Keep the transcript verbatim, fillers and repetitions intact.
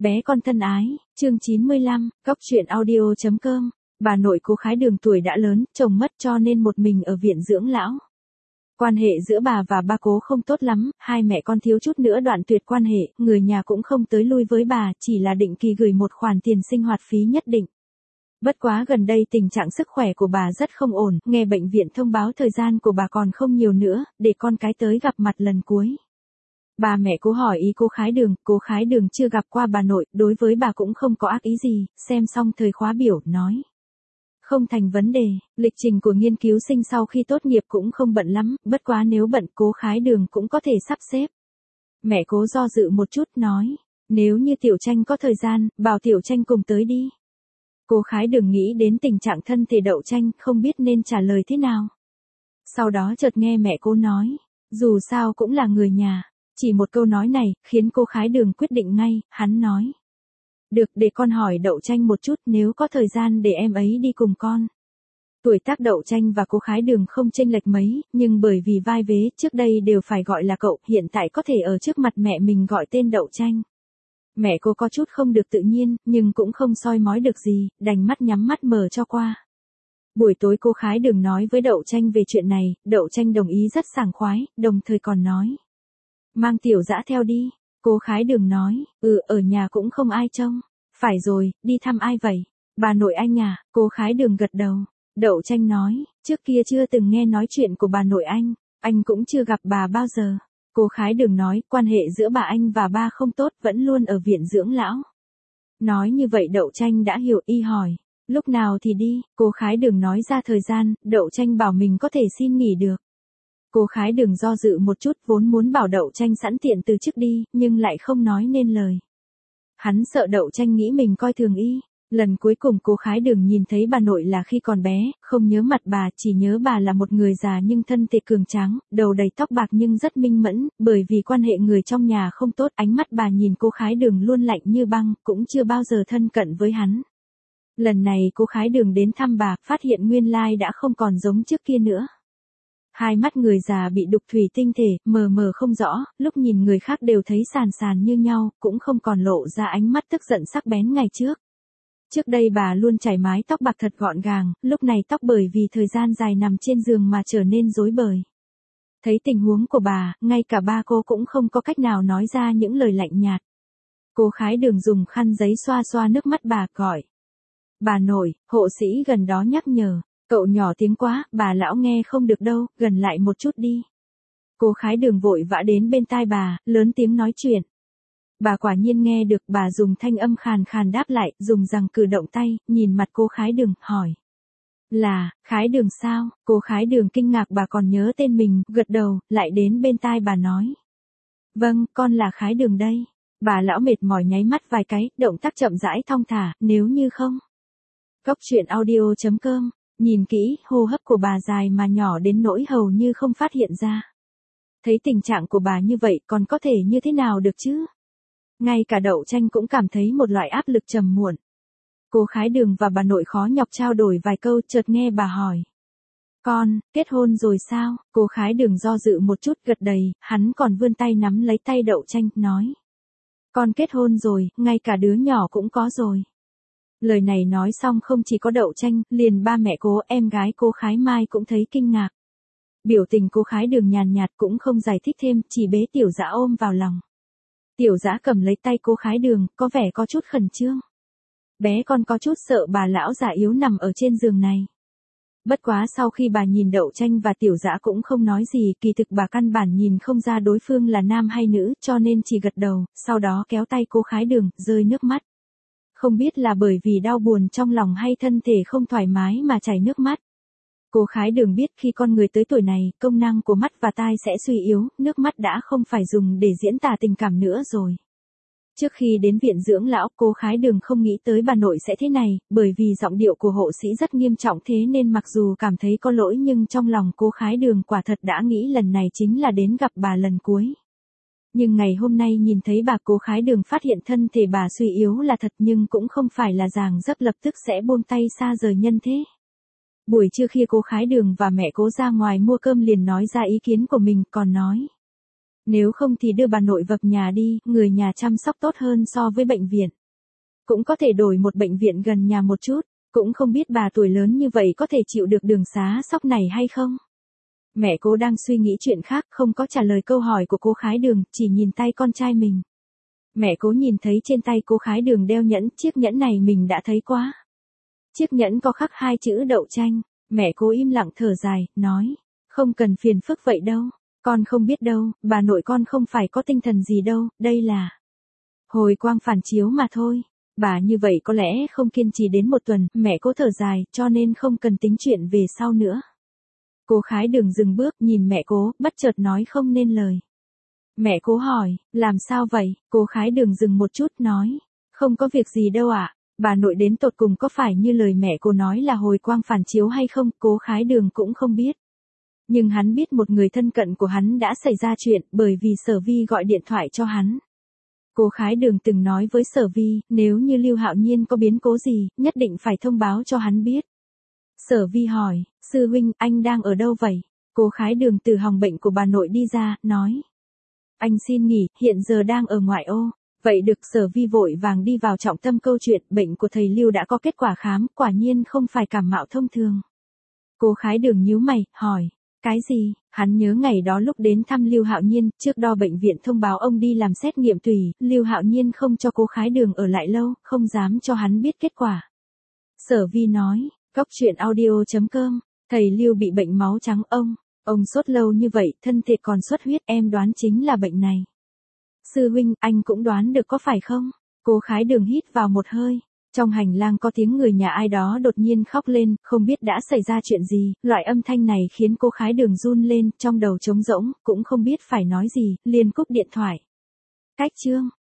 Bé con thân ái, chương chín mươi lăm, góc truyện audio chấm com. Bà nội Cố Khái Đường tuổi đã lớn, chồng mất cho nên một mình ở viện dưỡng lão. Quan hệ giữa bà và ba Cố không tốt lắm, hai mẹ con thiếu chút nữa đoạn tuyệt quan hệ, người nhà cũng không tới lui với bà, chỉ là định kỳ gửi một khoản tiền sinh hoạt phí nhất định. Bất quá gần đây tình trạng sức khỏe của bà rất không ổn, nghe bệnh viện thông báo thời gian của bà còn không nhiều nữa, để con cái tới gặp mặt lần cuối. Bà mẹ Cố hỏi ý Cố Khái Đường, Cố Khái Đường chưa gặp qua bà nội, đối với bà cũng không có ác ý gì, xem xong thời khóa biểu, nói. Không thành vấn đề, lịch trình của nghiên cứu sinh sau khi tốt nghiệp cũng không bận lắm, bất quá nếu bận Cố Khái Đường cũng có thể sắp xếp. Mẹ Cố do dự một chút, nói, nếu như Tiểu Tranh có thời gian, bảo Tiểu Tranh cùng tới đi. Cố Khái Đường nghĩ đến tình trạng thân thể Đậu Tranh, không biết nên trả lời thế nào. Sau đó chợt nghe mẹ Cố nói, dù sao cũng là người nhà. Chỉ một câu nói này, khiến Cố Khái Đường quyết định ngay, hắn nói. Được, để con hỏi Đậu Tranh một chút, nếu có thời gian để em ấy đi cùng con. Tuổi tác Đậu Tranh và Cố Khái Đường không chênh lệch mấy, nhưng bởi vì vai vế trước đây đều phải gọi là cậu, hiện tại có thể ở trước mặt mẹ mình gọi tên Đậu Tranh. Mẹ cô có chút không được tự nhiên, nhưng cũng không soi mói được gì, đành mắt nhắm mắt mở cho qua. Buổi tối Cố Khái Đường nói với Đậu Tranh về chuyện này, Đậu Tranh đồng ý rất sảng khoái, đồng thời còn nói. Mang Tiểu Dã theo đi, Cố Khái Đường nói, ừ, ở nhà cũng không ai trông. Phải rồi, đi thăm ai vậy? Bà nội anh à? Cố Khái Đường gật đầu. Đậu Tranh nói, trước kia chưa từng nghe nói chuyện của bà nội anh, anh cũng chưa gặp bà bao giờ. Cố Khái Đường nói, quan hệ giữa bà anh và ba không tốt, vẫn luôn ở viện dưỡng lão. Nói như vậy Đậu Tranh đã hiểu, y hỏi, lúc nào thì đi? Cố Khái Đường nói ra thời gian, Đậu Tranh bảo mình có thể xin nghỉ được. Cố Khái Đường do dự một chút, vốn muốn bảo Đậu Tranh sẵn tiện từ chức đi, nhưng lại không nói nên lời. Hắn sợ Đậu Tranh nghĩ mình coi thường y. Lần cuối cùng Cố Khái Đường nhìn thấy bà nội là khi còn bé, không nhớ mặt bà, chỉ nhớ bà là một người già nhưng thân thể cường tráng, đầu đầy tóc bạc nhưng rất minh mẫn, bởi vì quan hệ người trong nhà không tốt, ánh mắt bà nhìn Cố Khái Đường luôn lạnh như băng, cũng chưa bao giờ thân cận với hắn. Lần này Cố Khái Đường đến thăm bà, phát hiện nguyên lai đã không còn giống trước kia nữa. Hai mắt người già bị đục thủy tinh thể, mờ mờ không rõ, lúc nhìn người khác đều thấy sàn sàn như nhau, cũng không còn lộ ra ánh mắt tức giận sắc bén ngày trước. Trước đây bà luôn chải mái tóc bạc thật gọn gàng, lúc này tóc bởi vì thời gian dài nằm trên giường mà trở nên rối bời. Thấy tình huống của bà, ngay cả ba cô cũng không có cách nào nói ra những lời lạnh nhạt. Cố Khái Đường dùng khăn giấy xoa xoa nước mắt bà, gọi. Bà nội, hộ sĩ gần đó nhắc nhở. Cậu nhỏ tiếng quá, bà lão nghe không được đâu, gần lại một chút đi. Cố Khái Đường vội vã đến bên tai bà, lớn tiếng nói chuyện. Bà quả nhiên nghe được, bà dùng thanh âm khàn khàn đáp lại, dùng rằng cử động tay, nhìn mặt Cố Khái Đường, hỏi. Là, Khái Đường sao? Cố Khái Đường kinh ngạc bà còn nhớ tên mình, gật đầu, lại đến bên tai bà nói. Vâng, con là Khái Đường đây. Bà lão mệt mỏi nháy mắt vài cái, động tác chậm rãi thong thả, nếu như không. Góc truyện audio chấm com. Nhìn kỹ, hô hấp của bà dài mà nhỏ đến nỗi hầu như không phát hiện ra. Thấy tình trạng của bà như vậy còn có thể như thế nào được chứ? Ngay cả Đậu Tranh cũng cảm thấy một loại áp lực trầm muộn. Cố Khái Đường và bà nội khó nhọc trao đổi vài câu, chợt nghe bà hỏi. Con, kết hôn rồi sao? Cố Khái Đường do dự một chút, gật đầy, hắn còn vươn tay nắm lấy tay Đậu Tranh, nói. Con kết hôn rồi, ngay cả đứa nhỏ cũng có rồi. Lời này nói xong không chỉ có Đậu Tranh, liền ba mẹ Cố, em gái Cố Khái Mai cũng thấy kinh ngạc. Biểu tình Cố Khái Đường nhàn nhạt cũng không giải thích thêm, chỉ bế Tiểu Dã ôm vào lòng. Tiểu Dã cầm lấy tay Cố Khái Đường, có vẻ có chút khẩn trương. Bé con có chút sợ bà lão già yếu nằm ở trên giường này. Bất quá sau khi bà nhìn Đậu Tranh và Tiểu Dã cũng không nói gì, kỳ thực bà căn bản nhìn không ra đối phương là nam hay nữ, cho nên chỉ gật đầu, sau đó kéo tay Cố Khái Đường, rơi nước mắt. Không biết là bởi vì đau buồn trong lòng hay thân thể không thoải mái mà chảy nước mắt. Cố Khái Đường biết khi con người tới tuổi này, công năng của mắt và tai sẽ suy yếu, nước mắt đã không phải dùng để diễn tả tình cảm nữa rồi. Trước khi đến viện dưỡng lão, Cố Khái Đường không nghĩ tới bà nội sẽ thế này, bởi vì giọng điệu của hộ sĩ rất nghiêm trọng, thế nên mặc dù cảm thấy có lỗi nhưng trong lòng Cố Khái Đường quả thật đã nghĩ lần này chính là đến gặp bà lần cuối. Nhưng ngày hôm nay nhìn thấy bà, Cố Khái Đường phát hiện thân thể bà suy yếu là thật, nhưng cũng không phải là dàng dấp lập tức sẽ buông tay xa rời nhân thế. Buổi trưa khi Cố Khái Đường và mẹ Cố ra ngoài mua cơm liền nói ra ý kiến của mình, còn nói. Nếu không thì đưa bà nội vập nhà đi, người nhà chăm sóc tốt hơn so với bệnh viện. Cũng có thể đổi một bệnh viện gần nhà một chút, cũng không biết bà tuổi lớn như vậy có thể chịu được đường xá sóc này hay không. Mẹ Cố đang suy nghĩ chuyện khác, không có trả lời câu hỏi của cô Khái Đường, chỉ nhìn tay con trai mình. Mẹ Cố nhìn thấy trên tay cô Khái Đường đeo nhẫn, chiếc nhẫn này mình đã thấy quá. Chiếc nhẫn có khắc hai chữ đậu tranh, mẹ Cố im lặng thở dài, nói, không cần phiền phức vậy đâu, con không biết đâu, bà nội con không phải có tinh thần gì đâu, đây là hồi quang phản chiếu mà thôi. Bà như vậy có lẽ không kiên trì đến một tuần, mẹ Cố thở dài, cho nên không cần tính chuyện về sau nữa. Cô Khái Đường dừng bước, nhìn mẹ Cố, bất chợt nói không nên lời. Mẹ Cố hỏi, làm sao vậy? Cô Khái Đường dừng một chút, nói, không có việc gì đâu ạ. Bà nội đến tột cùng có phải như lời mẹ cô nói là hồi quang phản chiếu hay không, Cố Khái Đường cũng không biết. Nhưng hắn biết một người thân cận của hắn đã xảy ra chuyện, bởi vì Sở Vi gọi điện thoại cho hắn. Cô Khái Đường từng nói với Sở Vi, nếu như Lưu Hạo Nhiên có biến cố gì, nhất định phải thông báo cho hắn biết. Sở Vi hỏi, sư huynh, anh đang ở đâu vậy? Cô Khái Đường từ phòng bệnh của bà nội đi ra, nói. Anh xin nghỉ, hiện giờ đang ở ngoại ô. Vậy được. Sở Vi vội vàng đi vào trọng tâm câu chuyện, bệnh của thầy Lưu đã có kết quả khám, quả nhiên không phải cảm mạo thông thường. Cô Khái Đường nhíu mày, hỏi, cái gì? Hắn nhớ ngày đó lúc đến thăm Lưu Hạo Nhiên, trước đó bệnh viện thông báo ông đi làm xét nghiệm tùy, Lưu Hạo Nhiên không cho cô Khái Đường ở lại lâu, không dám cho hắn biết kết quả. Sở Vi nói, Cóc truyện audio chấm com, thầy Lưu bị bệnh máu trắng ông, ông sốt lâu như vậy, thân thể còn xuất huyết, em đoán chính là bệnh này. Sư huynh, anh cũng đoán được có phải không? Cô Khái Đường hít vào một hơi. Trong hành lang có tiếng người nhà ai đó đột nhiên khóc lên, không biết đã xảy ra chuyện gì, loại âm thanh này khiến cô Khái Đường run lên, trong đầu trống rỗng, cũng không biết phải nói gì, liền cúp điện thoại. Cách chương